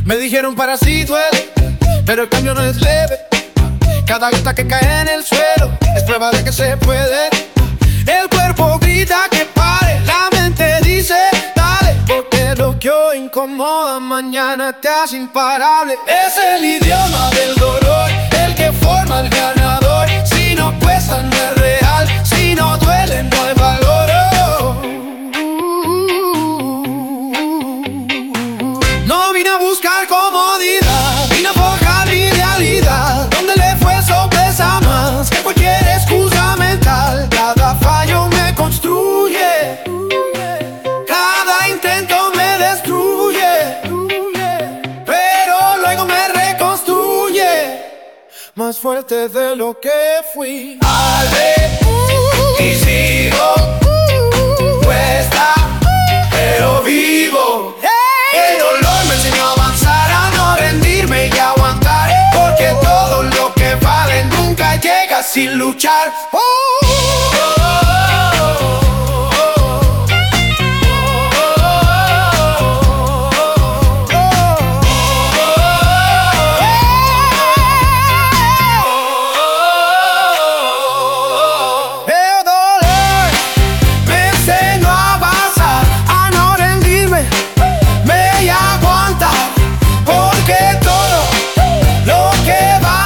Me dijeron para sí duele, pero el cambio no es leve. Cada gota que cae en el suelo es prueba de que se puede. El cuerpo grita que pare, la mente dice dale, porque lo que hoy incomoda mañana te hace imparable. Es el idioma del dolor el que forma el ganador. Si no cuesta no es real, si no duele no hay valor. No vine a buscar comodidad, vine a forjar mi realidad, donde le fue eso pesa más que cualquier excusa mental. Cada fallo me construye, cada intento me destruye, pero luego me reconstruye, más fuerte de lo que fui. Y sigo, cuesta, pero vivo. El dolor me enseñó a avanzar, a no rendirme y a aguantar, porque todo lo que vale nunca llega sin luchar.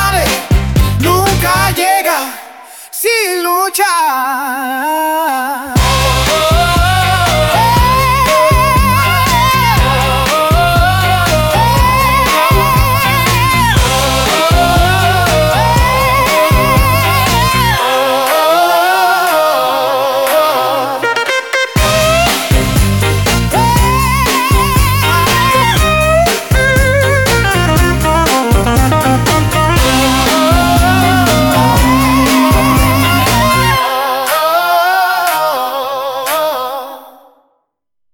Sin luchar.